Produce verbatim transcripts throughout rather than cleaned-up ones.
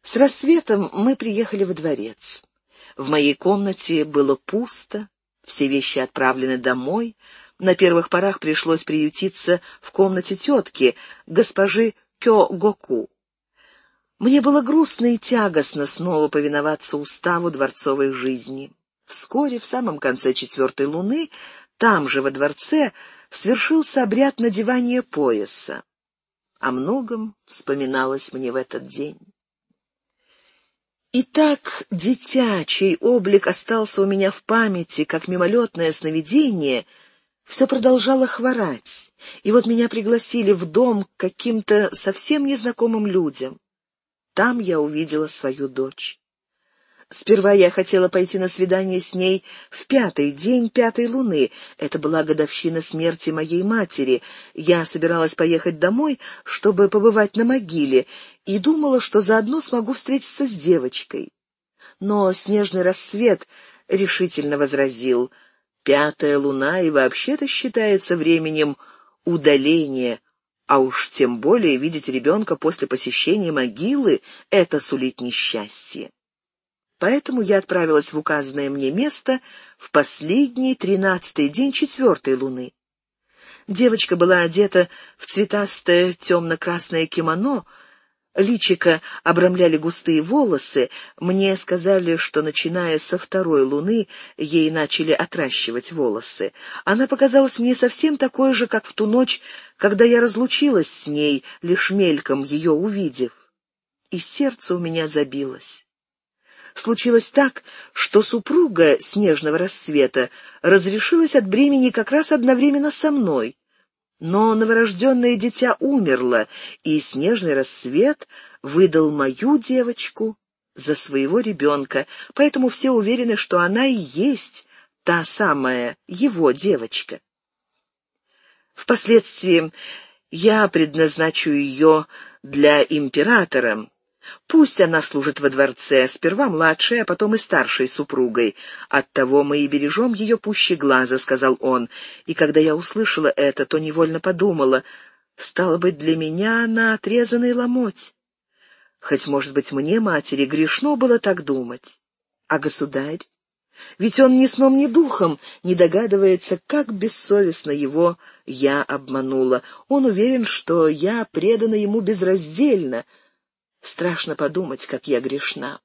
С рассветом мы приехали во дворец. В моей комнате было пусто, все вещи отправлены домой. На первых порах пришлось приютиться в комнате тетки, госпожи Кё-Гоку. Мне было грустно и тягостно снова повиноваться уставу дворцовой жизни. Вскоре, в самом конце четвертой луны, там же во дворце свершился обряд надевания пояса. О многом вспоминалось мне в этот день. Итак, дитя, чей облик остался у меня в памяти, как мимолетное сновидение, все продолжало хворать, и вот меня пригласили в дом к каким-то совсем незнакомым людям. Там я увидела свою дочь. Сперва я хотела пойти на свидание с ней в пятый день пятой луны. Это была годовщина смерти моей матери. Я собиралась поехать домой, чтобы побывать на могиле, и думала, что заодно смогу встретиться с девочкой. Но снежный рассвет решительно возразил: пятая луна и вообще-то считается временем удаления, а уж тем более видеть ребенка после посещения могилы — это сулит несчастье. Поэтому я отправилась в указанное мне место в последний тринадцатый день четвертой луны. Девочка была одета в цветастое темно-красное кимоно, личико обрамляли густые волосы. Мне сказали, что, начиная со второй луны, ей начали отращивать волосы. Она показалась мне совсем такой же, как в ту ночь, когда я разлучилась с ней, лишь мельком ее увидев. И сердце у меня забилось. Случилось так, что супруга снежного рассвета разрешилась от бремени как раз одновременно со мной. Но новорожденное дитя умерло, и снежный рассвет выдал мою девочку за своего ребенка, поэтому все уверены, что она и есть та самая его девочка. Впоследствии я предназначу ее для императора. Пусть она служит во дворце, сперва младшей, а потом и старшей супругой. Оттого мы и бережем ее пуще глаза», — сказал он. И когда я услышала это, то невольно подумала: стало быть, для меня она отрезанный ломоть. Хоть, может быть, мне, матери, грешно было так думать. А государь? Ведь он ни сном, ни духом не догадывается, как бессовестно его я обманула. Он уверен, что я предана ему безраздельно. Страшно подумать, как я грешна.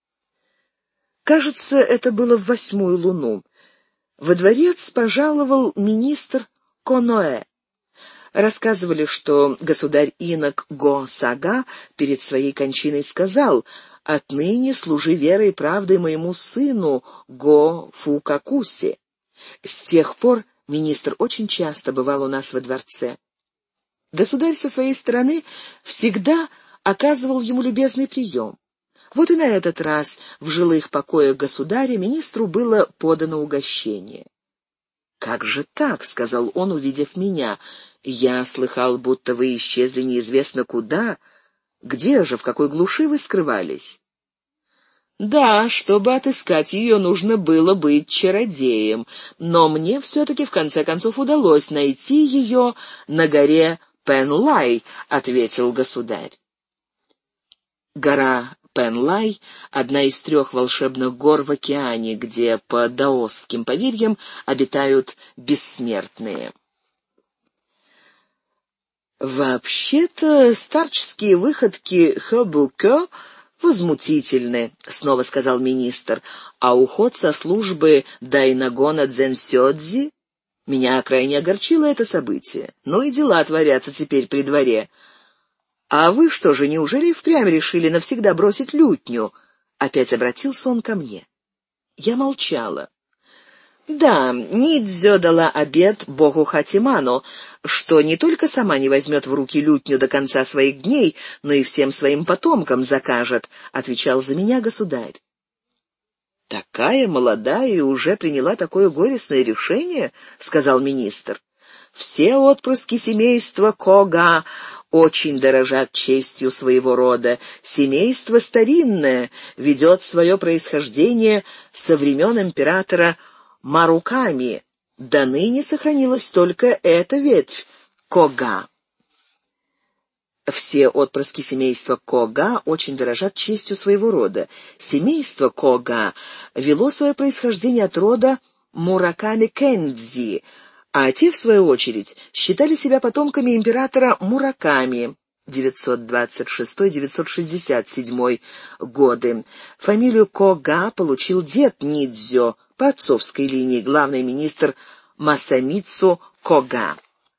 Кажется, это было в восьмую луну. Во дворец пожаловал министр Коноэ. Рассказывали, что государь-инок Го-Сага перед своей кончиной сказал: «Отныне служи верой и правдой моему сыну Го-Фукакусе». С тех пор министр очень часто бывал у нас во дворце. Государь со своей стороны всегда оказывал ему любезный прием. Вот и на этот раз в жилых покоях государя министру было подано угощение. «Как же так?» — сказал он, увидев меня. «Я слыхал, будто вы исчезли неизвестно куда. Где же, в какой глуши вы скрывались?» «Да, чтобы отыскать ее, нужно было быть чародеем, но мне все-таки в конце концов удалось найти ее на горе Пенлай», — ответил государь. Гора Пенлай — одна из трех волшебных гор в океане, где, по даосским поверьям, обитают бессмертные. «Вообще-то старческие выходки Хёбу-Кё возмутительны», — снова сказал министр, «а уход со службы Дайнагона Дзенсёдзи... Меня крайне огорчило это событие. Ну и дела творятся теперь при дворе. А вы что же, неужели и впрямь решили навсегда бросить лютню?» Опять обратился он ко мне. Я молчала. Да, Нидзё дала обет богу Хатиману, что не только сама не возьмет в руки лютню до конца своих дней, но и всем своим потомкам закажет, — отвечал за меня государь. «Такая молодая и уже приняла такое горестное решение», — сказал министр. «Все отпрыски семейства Кога очень дорожат честью своего рода. Семейство старинное, ведет свое происхождение со времен императора Маруками. До ныне сохранилась только эта ветвь Кога». Все отпрыски семейства Кога очень дорожат честью своего рода. Семейство Кога вело свое происхождение от рода Мураками Кэндзи, а те, в свою очередь, считали себя потомками императора Мураками девятьсот двадцать шестой — девятьсот шестьдесят седьмой годы. Фамилию Кога получил дед Нидзё по отцовской линии, главный министр Масамицу Кога.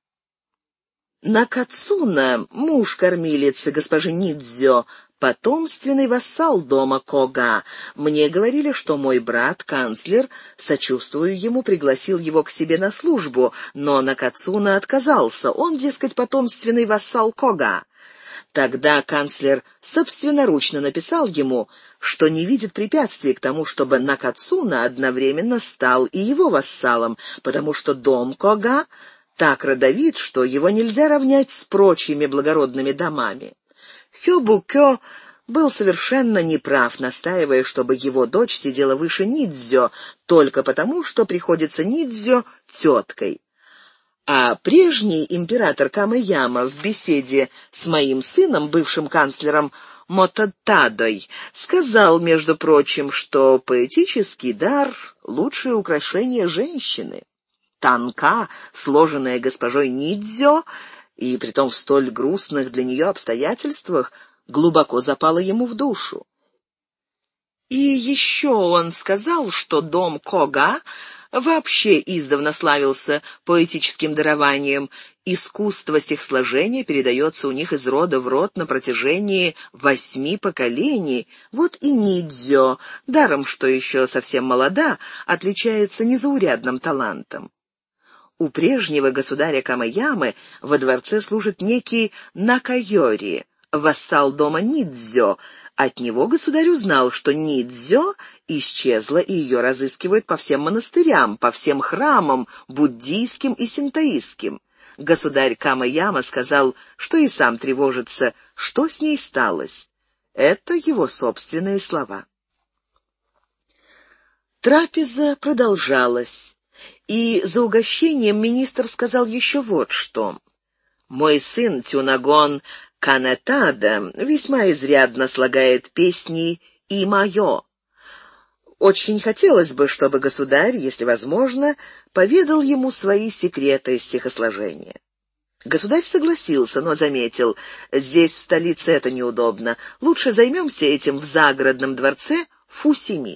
Накацуна, муж кормилицы госпожи Нидзё, потомственный вассал дома Кога. Мне говорили, что мой брат, канцлер, сочувствуя ему, пригласил его к себе на службу, но Накацуна отказался. Он, дескать, потомственный вассал Кога. Тогда канцлер собственноручно написал ему, что не видит препятствий к тому, чтобы Накацуна одновременно стал и его вассалом, потому что дом Кога так родовит, что его нельзя равнять с прочими благородными домами. Хёбукё был совершенно неправ, настаивая, чтобы его дочь сидела выше Нидзё, только потому, что приходится Нидзё теткой. А прежний император Камэяма в беседе с моим сыном, бывшим канцлером Мототадой, сказал, между прочим, что поэтический дар — лучшее украшение женщины. Танка, сложенная госпожой Нидзё, и притом в столь грустных для нее обстоятельствах, глубоко запала ему в душу. И еще он сказал, что дом Кога вообще издавна славился поэтическим дарованием. Искусство стихосложения передается у них из рода в род на протяжении восьми поколений. Вот и Нидзё, даром что еще совсем молода, отличается незаурядным талантом. У прежнего государя Камэямы во дворце служит некий Накайори, вассал дома Нидзё. От него государь узнал, что Нидзё исчезла, и ее разыскивают по всем монастырям, по всем храмам, буддийским и синтоистским. Государь Камэяма сказал, что и сам тревожится, что с ней сталось. Это его собственные слова. Трапеза продолжалась. И за угощением министр сказал еще вот что. «Мой сын Тюнагон Канетада весьма изрядно слагает песни и мое. Очень хотелось бы, чтобы государь, если возможно, поведал ему свои секреты стихосложения». Государь согласился, но заметил, здесь, в столице, это неудобно. Лучше займемся этим в загородном дворце Фусими.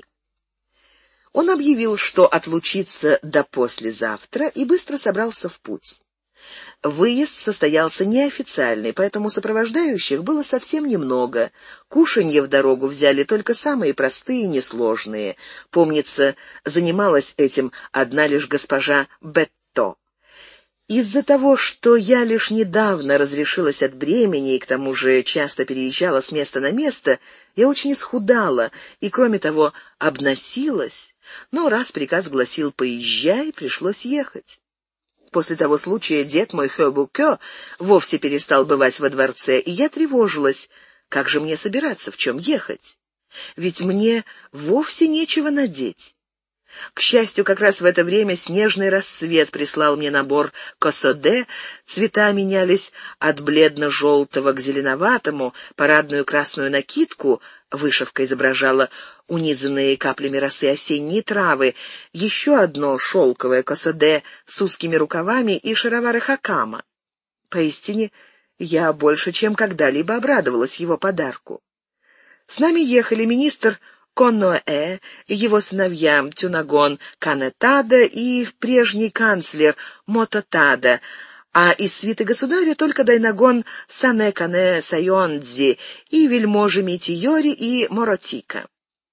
Он объявил, что отлучится до послезавтра, и быстро собрался в путь. Выезд состоялся неофициальный, поэтому сопровождающих было совсем немного. Кушанье в дорогу взяли только самые простые и несложные. Помнится, занималась этим одна лишь госпожа Бетто. Из-за того, что я лишь недавно разрешилась от бремени и к тому же часто переезжала с места на место, я очень исхудала и, кроме того, обносилась. Но раз приказ гласил «поезжай», пришлось ехать. После того случая дед мой Хёбукё вовсе перестал бывать во дворце, и я тревожилась, как же мне собираться, в чем ехать? Ведь мне вовсе нечего надеть. К счастью, как раз в это время снежный рассвет прислал мне набор косоде, цвета менялись от бледно-желтого к зеленоватому, парадную красную накидку, вышивка изображала унизанные каплями росы осенние травы, еще одно шелковое косоде с узкими рукавами и шаровары хакама. Поистине, я больше чем когда-либо обрадовалась его подарку. С нами ехали министр Коноэ, его сыновья Тюнагон Канетада и прежний канцлер Мототада, а из свиты государя только Дайнагон Санэкане Сайондзи и вельможи Митиёри и Моротика.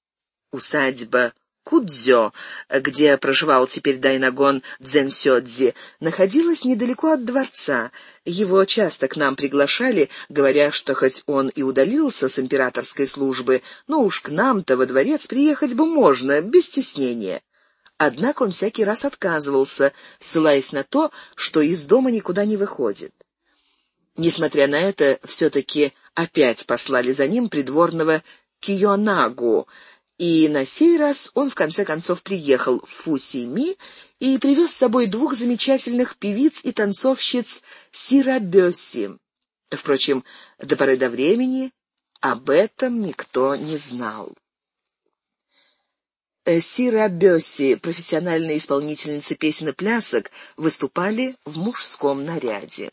Усадьба Кудзё, где проживал теперь Дайнагон Дзэнсёдзи, находилась недалеко от дворца. Его часто к нам приглашали, говоря, что хоть он и удалился с императорской службы, но уж к нам-то во дворец приехать бы можно, без стеснения. Однако он всякий раз отказывался, ссылаясь на то, что из дома никуда не выходит. Несмотря на это, все-таки опять послали за ним придворного Кийонагу, и на сей раз он в конце концов приехал в Фусими и привез с собой двух замечательных певиц и танцовщиц Сирабёси. Впрочем, до поры до времени об этом никто не знал. Сира Бёсси, профессиональные исполнительницы песен и плясок, выступали в мужском наряде.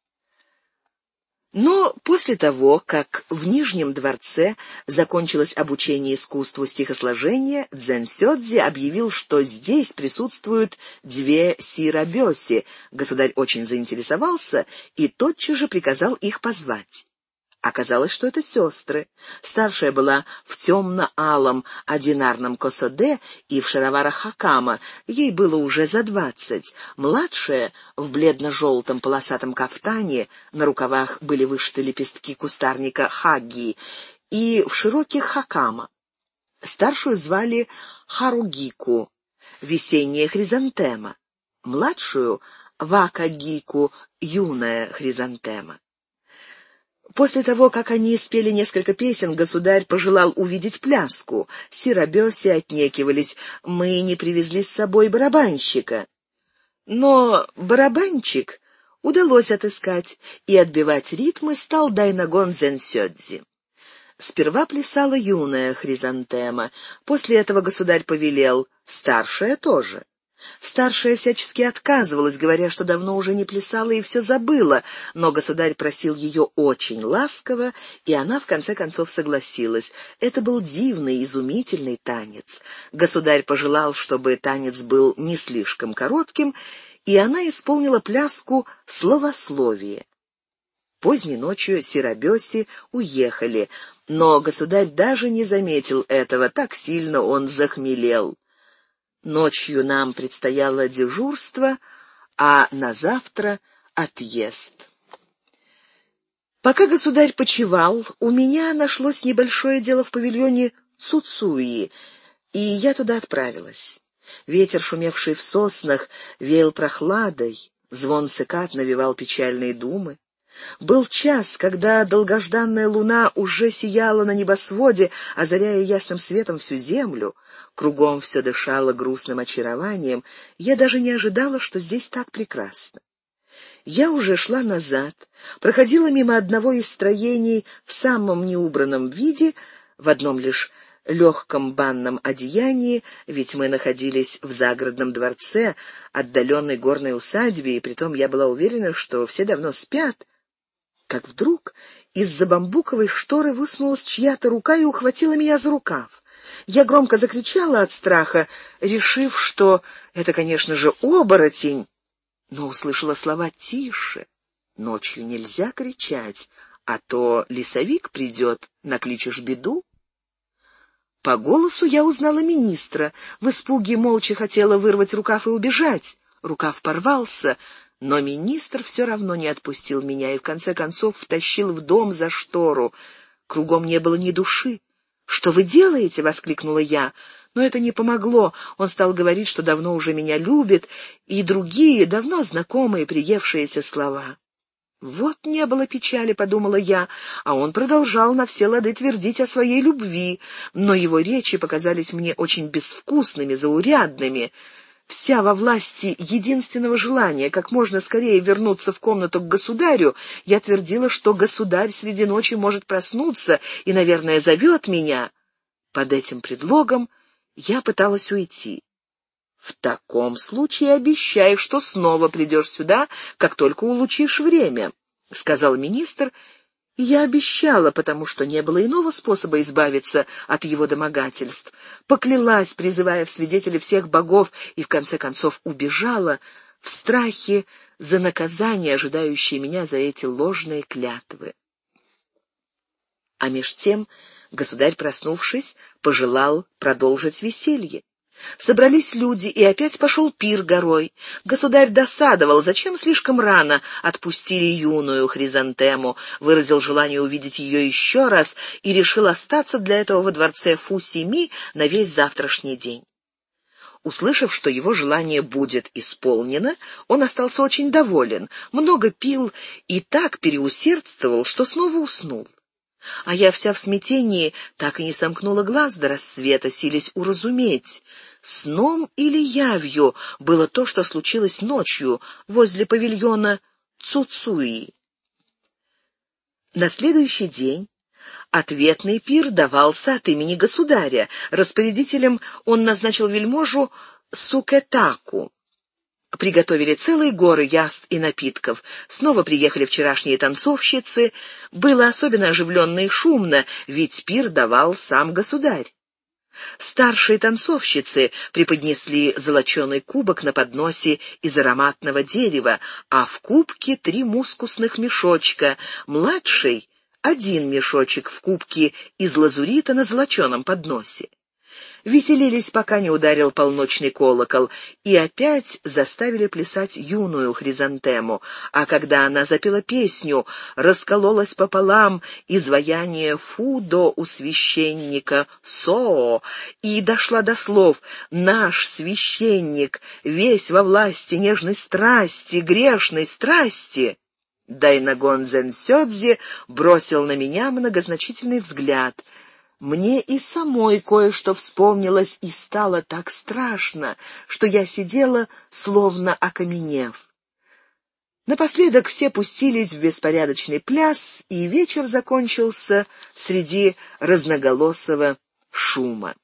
Но после того, как в Нижнем дворце закончилось обучение искусству стихосложения, Дзен-Сёдзи объявил, что здесь присутствуют две Сира Бёсси. Государь очень заинтересовался и тотчас же приказал их позвать. Оказалось, что это сестры. Старшая была в темно-алом одинарном косоде и в шароварах хакама, ей было уже за двадцать. Младшая в бледно-желтом полосатом кафтане, на рукавах были вышиты лепестки кустарника хагги, и в широких хакама. Старшую звали Харугику, весенняя хризантема, младшую — Вакагику, юная хризантема. После того, как они спели несколько песен, государь пожелал увидеть пляску. Сира Бёсси отнекивались: «Мы не привезли с собой барабанщика». Но барабанщик удалось отыскать, и отбивать ритмы стал дайнагон Дзен-Сёдзи. Сперва плясала юная хризантема, после этого государь повелел: старшая тоже. Старшая всячески отказывалась, говоря, что давно уже не плясала и все забыла, но государь просил ее очень ласково, и она в конце концов согласилась. Это был дивный, изумительный танец. Государь пожелал, чтобы танец был не слишком коротким, и она исполнила пляску «Словословие». Поздней ночью Сира Бёсси уехали, но государь даже не заметил этого, так сильно он захмелел. Ночью нам предстояло дежурство, а на завтра отъезд. Пока государь почивал, у меня нашлось небольшое дело в павильоне Цуцуи, и я туда отправилась. Ветер, шумевший в соснах, веял прохладой, звон цикад навевал печальные думы. Был час, когда долгожданная луна уже сияла на небосводе, озаряя ясным светом всю землю. Кругом все дышало грустным очарованием. Я даже не ожидала, что здесь так прекрасно. Я уже шла назад, проходила мимо одного из строений в самом неубранном виде, в одном лишь легком банном одеянии, ведь мы находились в загородном дворце, отдаленной горной усадьбе, и притом я была уверена, что все давно спят, как вдруг из-за бамбуковой шторы высунулась чья-то рука и ухватила меня за рукав. Я громко закричала от страха, решив, что это, конечно же, оборотень, но услышала слова: «Тише, ночью нельзя кричать, а то лесовик придет, накличешь беду». По голосу я узнала министра. В испуге молча хотела вырвать рукав и убежать. Рукав порвался, но министр все равно не отпустил меня и в конце концов втащил в дом за штору. Кругом не было ни души. «Что вы делаете?» — воскликнула я. Но это не помогло. Он стал говорить, что давно уже меня любит, и другие, давно знакомые, приевшиеся слова. «Вот не было печали», — подумала я, а он продолжал на все лады твердить о своей любви, но его речи показались мне очень безвкусными, заурядными. Вся во власти единственного желания как можно скорее вернуться в комнату к государю, я твердила, что государь среди ночи может проснуться и, наверное, зовет меня. Под этим предлогом я пыталась уйти. «В таком случае обещай, что снова придешь сюда, как только улучишь время», — сказал министр. И я обещала, потому что не было иного способа избавиться от его домогательств. Поклялась, призывая в свидетели всех богов, и в конце концов убежала в страхе за наказание, ожидающее меня за эти ложные клятвы. А меж тем государь, проснувшись, пожелал продолжить веселье. Собрались люди, и опять пошел пир горой. Государь досадовал, зачем слишком рано отпустили юную хризантему, выразил желание увидеть ее еще раз и решил остаться для этого во дворце Фу-Сими на весь завтрашний день. Услышав, что его желание будет исполнено, он остался очень доволен, много пил и так переусердствовал, что снова уснул. А я вся в смятении так и не сомкнула глаз до рассвета, силясь уразуметь, сном или явью было то, что случилось ночью возле павильона Цуцуи. На следующий день ответный пир давался от имени государя. Распорядителем он назначил вельможу Сукетаку. Приготовили целые горы яств и напитков. Снова приехали вчерашние танцовщицы. Было особенно оживленно и шумно, ведь пир давал сам государь. Старшие танцовщицы преподнесли золоченый кубок на подносе из ароматного дерева, а в кубке три мускусных мешочка. Младший — один мешочек в кубке из лазурита на золоченом подносе. Веселились, пока не ударил полночный колокол, и опять заставили плясать юную Хризантему, а когда она запела песню, раскололось пополам изваяние Фудо у священника Соо, и дошла до слов: «Наш священник, весь во власти нежной страсти, грешной страсти». Дайнагон Зенсёдзи бросил на меня многозначительный взгляд. Мне и самой кое-что вспомнилось, и стало так страшно, что я сидела, словно окаменев. Напоследок все пустились в беспорядочный пляс, и вечер закончился среди разноголосого шума.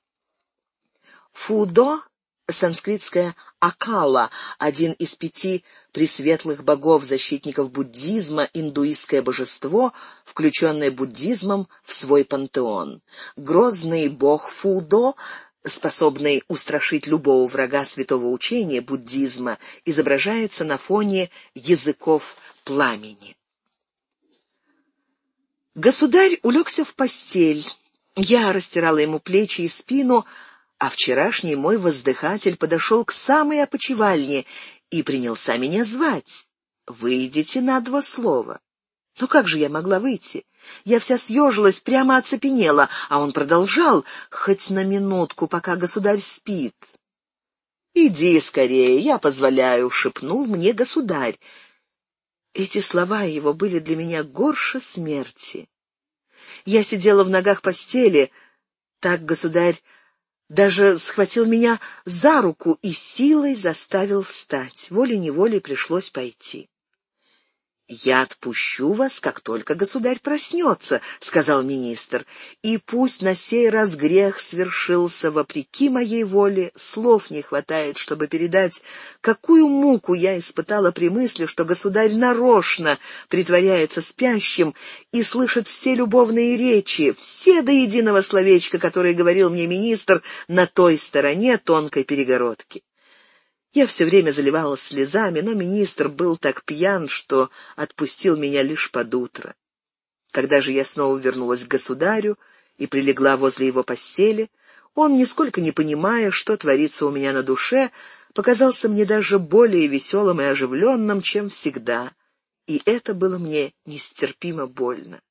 Фудо, санскритское Акала, один из пяти пресветлых богов-защитников буддизма, индуистское божество, включенное буддизмом в свой пантеон. Грозный бог Фудо, способный устрашить любого врага святого учения буддизма, изображается на фоне языков пламени. Государь улегся в постель. Я растирала ему плечи и спину, а вчерашний мой воздыхатель подошел к самой опочивальне и принялся меня звать. «Выйдите на два слова». Ну как же я могла выйти? Я вся съежилась, прямо оцепенела, а он продолжал: «Хоть на минутку, пока государь спит». «Иди скорее, я позволяю», — шепнул мне государь. Эти слова его были для меня горше смерти. Я сидела в ногах постели, так государь даже схватил меня за руку и силой заставил встать. Волей-неволей пришлось пойти. «Я отпущу вас, как только государь проснется», — сказал министр, «и пусть на сей раз грех свершился вопреки моей воле, слов не хватает, чтобы передать, какую муку я испытала при мысли, что государь нарочно притворяется спящим и слышит все любовные речи, все до единого словечка, которые говорил мне министр на той стороне тонкой перегородки». Я все время заливалась слезами, но министр был так пьян, что отпустил меня лишь под утро. Когда же я снова вернулась к государю и прилегла возле его постели, он, нисколько не понимая, что творится у меня на душе, показался мне даже более веселым и оживленным, чем всегда, и это было мне нестерпимо больно.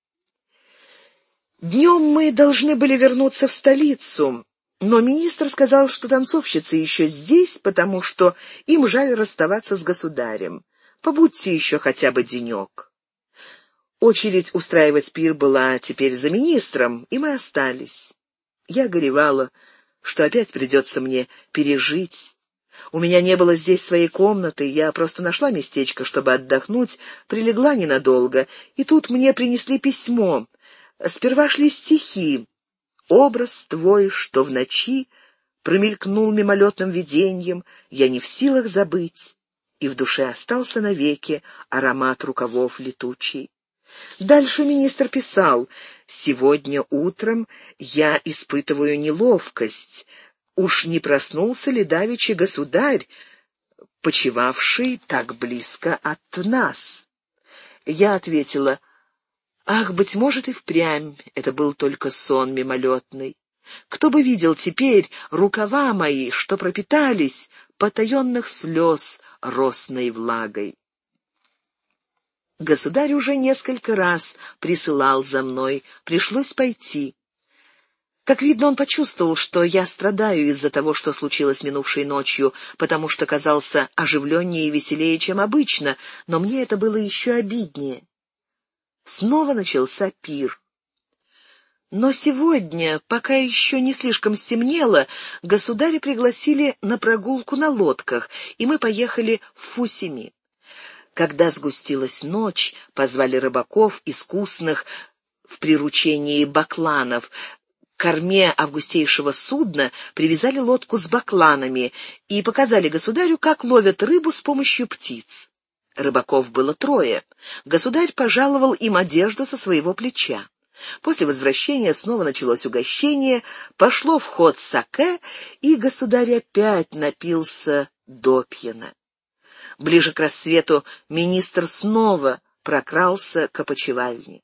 Днем мы должны были вернуться в столицу, но министр сказал, что танцовщицы еще здесь, потому что им жаль расставаться с государем. Побудьте еще хотя бы денек. Очередь устраивать пир была теперь за министром, и мы остались. Я горевала, что опять придется мне пережить. У меня не было здесь своей комнаты, я просто нашла местечко, чтобы отдохнуть, прилегла ненадолго, и тут мне принесли письмо. Сперва шли стихи. «Образ твой, что в ночи промелькнул мимолетным виденьем, я не в силах забыть», и в душе остался навеки аромат рукавов летучий. Дальше министр писал: «Сегодня утром я испытываю неловкость. Уж не проснулся ли давеча государь, почивавший так близко от нас?» Я ответила: «Ах, быть может, и впрямь это был только сон мимолетный. Кто бы видел теперь рукава мои, что пропитались потаенных слез росной влагой». Государь уже несколько раз присылал за мной, пришлось пойти. Как видно, он почувствовал, что я страдаю из-за того, что случилось минувшей ночью, потому что казался оживленнее и веселее, чем обычно, но мне это было еще обиднее. Снова начался пир. Но сегодня, пока еще не слишком стемнело, государя пригласили на прогулку на лодках, и мы поехали в Фусими. Когда сгустилась ночь, позвали рыбаков, искусных в приручении бакланов. К корме августейшего судна привязали лодку с бакланами и показали государю, как ловят рыбу с помощью птиц. Рыбаков было трое. Государь пожаловал им одежду со своего плеча. После возвращения снова началось угощение, пошло в ход саке, и государь опять напился допьяна. Ближе к рассвету министр снова прокрался к опочивальне.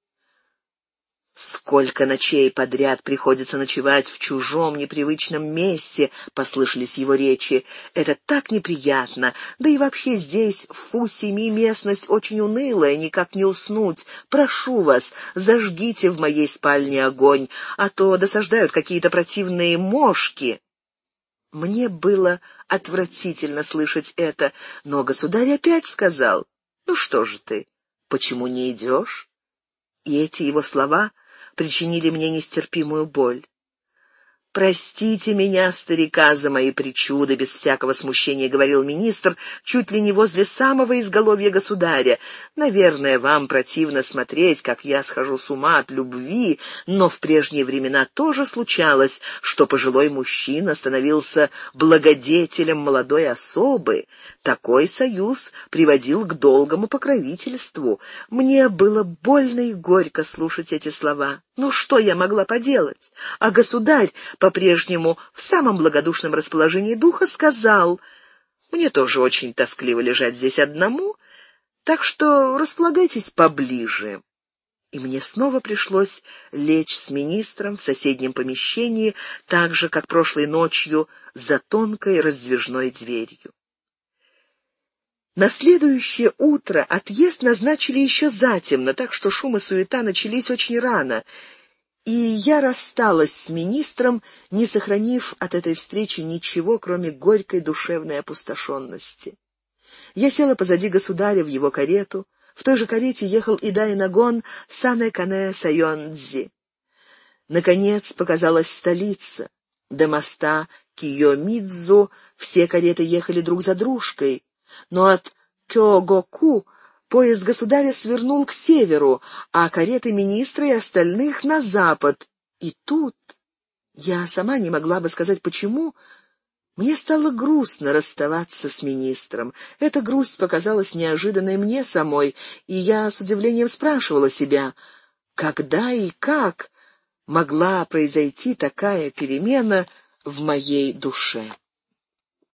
«Сколько ночей подряд приходится ночевать в чужом непривычном месте», — послышались его речи. «Это так неприятно. Да и вообще здесь, в Фу-Семи, местность очень унылая, никак не уснуть. Прошу вас, зажгите в моей спальне огонь, а то досаждают какие-то противные мошки». Мне было отвратительно слышать это, но государь опять сказал: «Ну что же ты, почему не идешь?» И эти его слова причинили мне нестерпимую боль. «Простите меня, старика, за мои причуды», — без всякого смущения говорил министр, чуть ли не возле самого изголовья государя. «Наверное, вам противно смотреть, как я схожу с ума от любви, но в прежние времена тоже случалось, что пожилой мужчина становился благодетелем молодой особы. Такой союз приводил к долгому покровительству. Мне было больно и горько слушать эти слова. Ну что я могла поделать? А государь, по-прежнему в самом благодушном расположении духа, сказал: «Мне тоже очень тоскливо лежать здесь одному, так что располагайтесь поближе». И мне снова пришлось лечь с министром в соседнем помещении, так же, как прошлой ночью, за тонкой раздвижной дверью. На следующее утро отъезд назначили еще затемно, так что шум и суета начались очень рано, и я рассталась с министром, не сохранив от этой встречи ничего, кроме горькой душевной опустошенности. Я села позади государя в его карету. В той же карете ехал и Дайнагон Сане-Кане Сайондзи. Наконец показалась столица. До моста Кийомидзу все кареты ехали друг за дружкой, но от Кёгоку поезд государя свернул к северу, а кареты министра и остальных — на запад. И тут, я сама не могла бы сказать почему, мне стало грустно расставаться с министром. Эта грусть показалась неожиданной мне самой, и я с удивлением спрашивала себя, когда и как могла произойти такая перемена в моей душе.